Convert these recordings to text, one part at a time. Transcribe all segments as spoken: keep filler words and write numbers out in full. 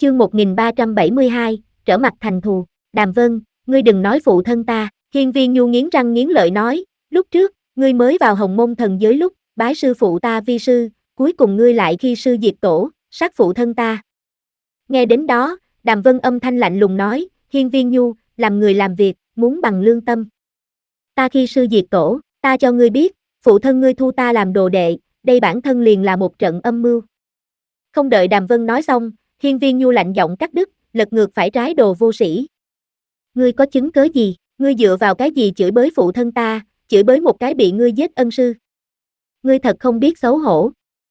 Chương một nghìn ba trăm bảy mươi hai, trở mặt thành thù. Đàm Vân, ngươi đừng nói phụ thân ta. Hiên Viên Nhu nghiến răng nghiến lợi nói, lúc trước, ngươi mới vào Hồng Môn thần giới lúc, bái sư phụ ta vi sư, cuối cùng ngươi lại khi sư diệt tổ, sát phụ thân ta. Nghe đến đó, Đàm Vân âm thanh lạnh lùng nói, Hiên Viên Nhu, làm người làm việc, muốn bằng lương tâm. Ta khi sư diệt tổ, ta cho ngươi biết, phụ thân ngươi thu ta làm đồ đệ, đây bản thân liền là một trận âm mưu. Không đợi Đàm Vân nói xong, Hiên Viên Nhu lạnh giọng cắt đứt, lật ngược phải trái đồ vô sĩ. Ngươi có chứng cớ gì, ngươi dựa vào cái gì chửi bới phụ thân ta, chửi bới một cái bị ngươi giết ân sư. Ngươi thật không biết xấu hổ.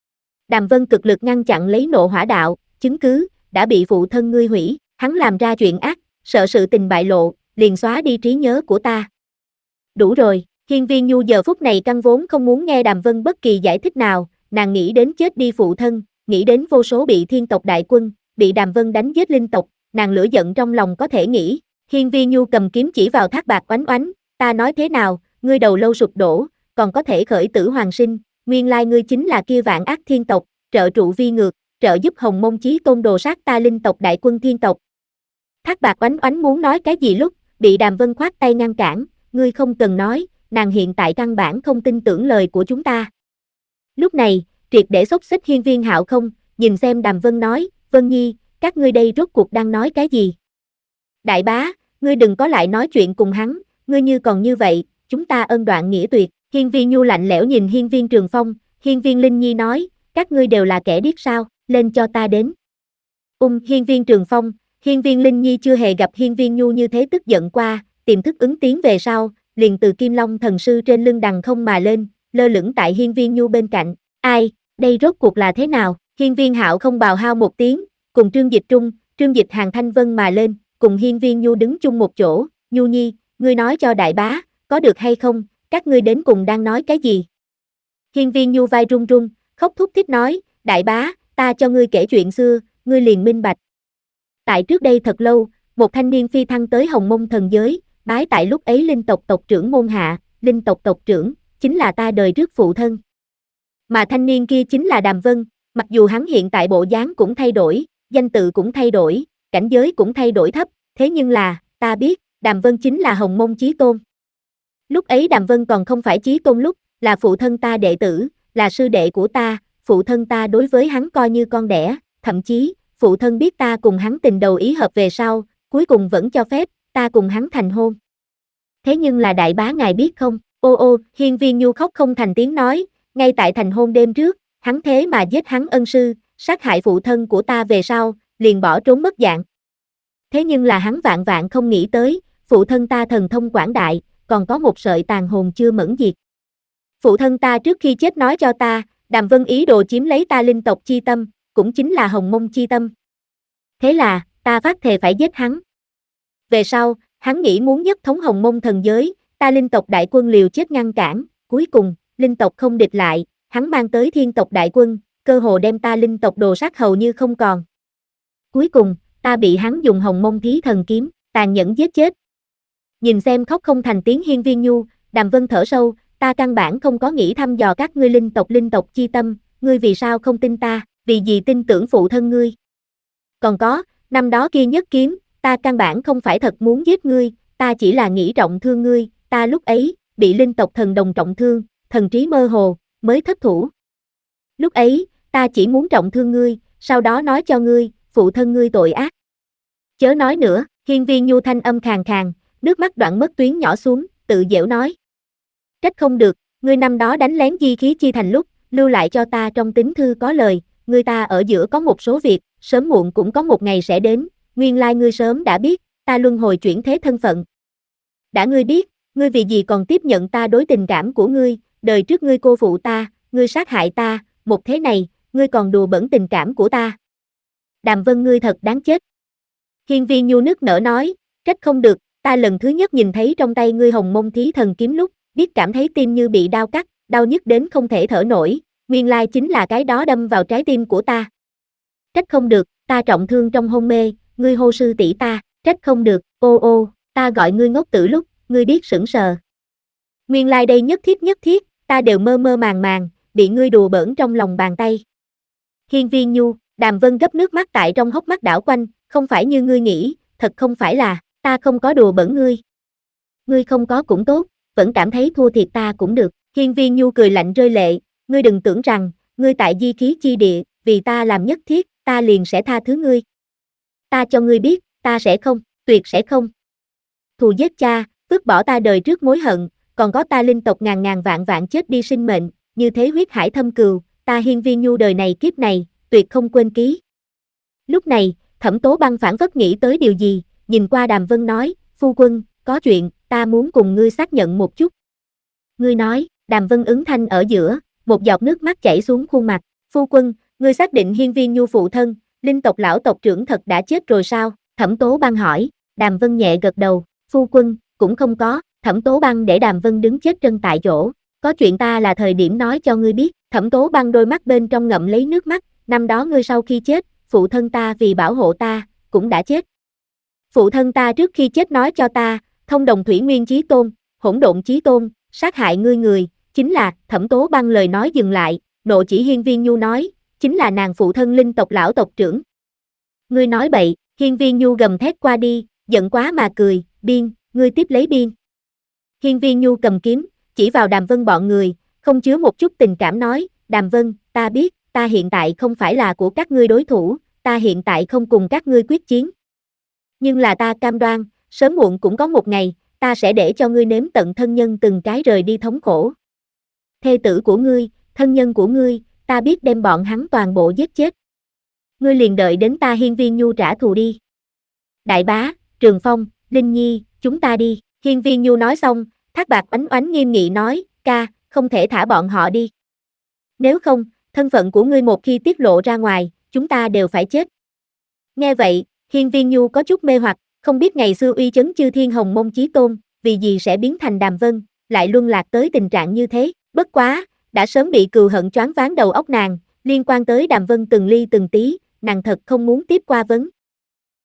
Đàm Vân cực lực ngăn chặn lấy nộ hỏa đạo, chứng cứ, đã bị phụ thân ngươi hủy, hắn làm ra chuyện ác, sợ sự tình bại lộ, liền xóa đi trí nhớ của ta. Đủ rồi, Hiên Viên Nhu giờ phút này căn vốn không muốn nghe Đàm Vân bất kỳ giải thích nào, nàng nghĩ đến chết đi phụ thân, nghĩ đến vô số bị thiên tộc đại quân, bị Đàm Vân đánh giết linh tộc, nàng lửa giận trong lòng có thể nghĩ. Hiên Viên Nhu cầm kiếm chỉ vào Thác Bạt Oánh Oánh, ta nói thế nào, ngươi đầu lâu sụp đổ, còn có thể khởi tử hoàn sinh, nguyên lai ngươi chính là kia vạn ác thiên tộc, trợ trụ vi ngược, trợ giúp Hồng Môn Chí Tôn đồ sát ta linh tộc đại quân thiên tộc. Thác Bạt Oánh Oánh muốn nói cái gì lúc, bị Đàm Vân khoát tay ngăn cản, ngươi không cần nói, nàng hiện tại căn bản không tin tưởng lời của chúng ta. Lúc này, triệt để xốc xích Hiên Viên Hạo không, nhìn xem Đàm Vân nói, Vân Nhi, các ngươi đây rốt cuộc đang nói cái gì? Đại bá, ngươi đừng có lại nói chuyện cùng hắn, ngươi như còn như vậy, chúng ta ân đoạn nghĩa tuyệt. Hiên Viên Nhu lạnh lẽo nhìn Hiên Viên Trường Phong, Hiên Viên Linh Nhi nói, các ngươi đều là kẻ điếc sao, lên cho ta đến. Ung, Hiên Viên Trường Phong, Hiên Viên Linh Nhi chưa hề gặp Hiên Viên Nhu như thế tức giận qua, tìm thức ứng tiến về sau, liền từ Kim Long thần sư trên lưng đằng không mà lên, lơ lửng tại Hiên Viên Nhu bên cạnh. Ai, đây rốt cuộc là thế nào? Hiên Viên Hạo không bào hao một tiếng, cùng Trương Dịch Trung, Trương Dịch Hàng Thanh Vân mà lên, cùng Hiên Viên Nhu đứng chung một chỗ. Nhu Nhi, ngươi nói cho đại bá, có được hay không? Các ngươi đến cùng đang nói cái gì? Hiên Viên Nhu vai run run, khóc thút thít nói, đại bá, ta cho ngươi kể chuyện xưa, ngươi liền minh bạch. Tại trước đây thật lâu, một thanh niên phi thăng tới Hồng Môn thần giới, bái tại lúc ấy linh tộc tộc trưởng môn hạ, linh tộc tộc trưởng, chính là ta đời trước phụ thân. Mà thanh niên kia chính là Đàm Vân, mặc dù hắn hiện tại bộ dáng cũng thay đổi, danh tự cũng thay đổi, cảnh giới cũng thay đổi thấp, thế nhưng là, ta biết, Đàm Vân chính là Hồng Môn Chí Tôn. Lúc ấy Đàm Vân còn không phải Chí Tôn lúc, là phụ thân ta đệ tử, là sư đệ của ta, phụ thân ta đối với hắn coi như con đẻ, thậm chí, phụ thân biết ta cùng hắn tình đầu ý hợp về sau, cuối cùng vẫn cho phép, ta cùng hắn thành hôn. Thế nhưng là đại bá ngài biết không, ô ô, Hiên Viên Nhu khóc không thành tiếng nói, ngay tại thành hôn đêm trước, hắn thế mà giết hắn ân sư, sát hại phụ thân của ta về sau, liền bỏ trốn mất dạng. Thế nhưng là hắn vạn vạn không nghĩ tới, phụ thân ta thần thông quảng đại, còn có một sợi tàn hồn chưa mẫn diệt. Phụ thân ta trước khi chết nói cho ta, Đàm Vân ý đồ chiếm lấy ta linh tộc chi tâm, cũng chính là Hồng Mông chi tâm. Thế là, ta phát thề phải giết hắn. Về sau, hắn nghĩ muốn nhất thống Hồng Mông thần giới, ta linh tộc đại quân liều chết ngăn cản, cuối cùng, linh tộc không địch lại, hắn mang tới thiên tộc đại quân, cơ hồ đem ta linh tộc đồ sát hầu như không còn. Cuối cùng, ta bị hắn dùng Hồng Mông Thí Thần kiếm, tàn nhẫn giết chết. Nhìn xem khóc không thành tiếng Hiên Viên Nhu, Đàm Vân thở sâu, ta căn bản không có nghĩ thăm dò các ngươi linh tộc linh tộc chi tâm, ngươi vì sao không tin ta, vì gì tin tưởng phụ thân ngươi. Còn có, năm đó kia nhất kiếm, ta căn bản không phải thật muốn giết ngươi, ta chỉ là nghĩ trọng thương ngươi, ta lúc ấy, bị linh tộc thần đồng trọng thương, thần trí mơ hồ, mới thất thủ. Lúc ấy, ta chỉ muốn trọng thương ngươi, sau đó nói cho ngươi, phụ thân ngươi tội ác. Chớ nói nữa, Hiên Viên Nhu thanh âm khàn khàn, nước mắt đoạn mất tuyến nhỏ xuống, tự giễu nói. Trách không được, ngươi năm đó đánh lén di khí chi thành lúc, lưu lại cho ta trong tín thư có lời, ngươi ta ở giữa có một số việc, sớm muộn cũng có một ngày sẽ đến, nguyên lai ngươi sớm đã biết, ta luân hồi chuyển thế thân phận. Đã ngươi biết, ngươi vì gì còn tiếp nhận ta đối tình cảm của ngươi, đời trước ngươi cô phụ ta, ngươi sát hại ta, một thế này, ngươi còn đùa bỡn tình cảm của ta. Đàm Vân ngươi thật đáng chết. Hiên Viên Nhu nức nở nói, trách không được, ta lần thứ nhất nhìn thấy trong tay ngươi Hồng Mông Thí Thần kiếm lúc, biết cảm thấy tim như bị đau cắt, đau nhức đến không thể thở nổi, nguyên lai chính là cái đó đâm vào trái tim của ta. Trách không được, ta trọng thương trong hôn mê, ngươi hô sư tỷ ta, trách không được, ô ô, ta gọi ngươi ngốc tử lúc, ngươi biết sững sờ. Nguyên lai đây nhất thiết nhất thiết, ta đều mơ mơ màng màng, bị ngươi đùa bỡn trong lòng bàn tay. Hiên Viên Nhu, Đàm Vân gấp nước mắt tại trong hốc mắt đảo quanh, không phải như ngươi nghĩ, thật không phải là, ta không có đùa bỡn ngươi. Ngươi không có cũng tốt, vẫn cảm thấy thua thiệt ta cũng được. Hiên Viên Nhu cười lạnh rơi lệ, ngươi đừng tưởng rằng, ngươi tại di khí chi địa, vì ta làm nhất thiết, ta liền sẽ tha thứ ngươi. Ta cho ngươi biết, ta sẽ không, tuyệt sẽ không. Thù giết cha, vứt bỏ ta đời trước mối hận, còn có ta linh tộc ngàn ngàn vạn vạn chết đi sinh mệnh, như thế huyết hải thâm cừu, ta Hiên Viên Nhu đời này kiếp này, tuyệt không quên ký. Lúc này, Thẩm Tố Băng phản phất nghĩ tới điều gì, nhìn qua Đàm Vân nói, phu quân, có chuyện, ta muốn cùng ngươi xác nhận một chút. Ngươi nói, Đàm Vân ứng thanh ở giữa, một giọt nước mắt chảy xuống khuôn mặt, phu quân, ngươi xác định Hiên Viên Nhu phụ thân, linh tộc lão tộc trưởng thật đã chết rồi sao? Thẩm Tố Băng hỏi, Đàm Vân nhẹ gật đầu, phu quân, cũng không có, Thẩm Tố Băng để Đàm Vân đứng chết chân tại chỗ, có chuyện ta là thời điểm nói cho ngươi biết. Thẩm Tố Băng đôi mắt bên trong ngậm lấy nước mắt, năm đó ngươi sau khi chết, phụ thân ta vì bảo hộ ta, cũng đã chết. Phụ thân ta trước khi chết nói cho ta, thông đồng thủy nguyên chí tôn, hỗn độn chí tôn, sát hại ngươi người, chính là, Thẩm Tố Băng lời nói dừng lại, nộ chỉ Hiên Viên Nhu nói, chính là nàng phụ thân linh tộc lão tộc trưởng. Ngươi nói bậy, Hiên Viên Nhu gầm thét qua đi, giận quá mà cười, biên, ngươi tiếp lấy biên. Hiên Viên Nhu cầm kiếm, chỉ vào Đàm Vân bọn người, không chứa một chút tình cảm nói, Đàm Vân, ta biết, ta hiện tại không phải là của các ngươi đối thủ, ta hiện tại không cùng các ngươi quyết chiến. Nhưng là ta cam đoan, sớm muộn cũng có một ngày, ta sẽ để cho ngươi nếm tận thân nhân từng cái rời đi thống khổ. Thê tử của ngươi, thân nhân của ngươi, ta biết đem bọn hắn toàn bộ giết chết. Ngươi liền đợi đến ta Hiên Viên Nhu trả thù đi. Đại bá, Trường Phong, Linh Nhi, chúng ta đi. Hiên Viên Nhu nói xong, Thác Bạt oánh oánh nghiêm nghị nói, ca, không thể thả bọn họ đi. Nếu không, thân phận của ngươi một khi tiết lộ ra ngoài, chúng ta đều phải chết. Nghe vậy, Hiên Viên Nhu có chút mê hoặc, không biết ngày xưa uy chấn chư thiên hồng mông chí tôn, vì gì sẽ biến thành Đàm Vân, lại luân lạc tới tình trạng như thế, bất quá, đã sớm bị cừu hận choáng váng đầu óc nàng, liên quan tới Đàm Vân từng ly từng tí, nàng thật không muốn tiếp qua vấn.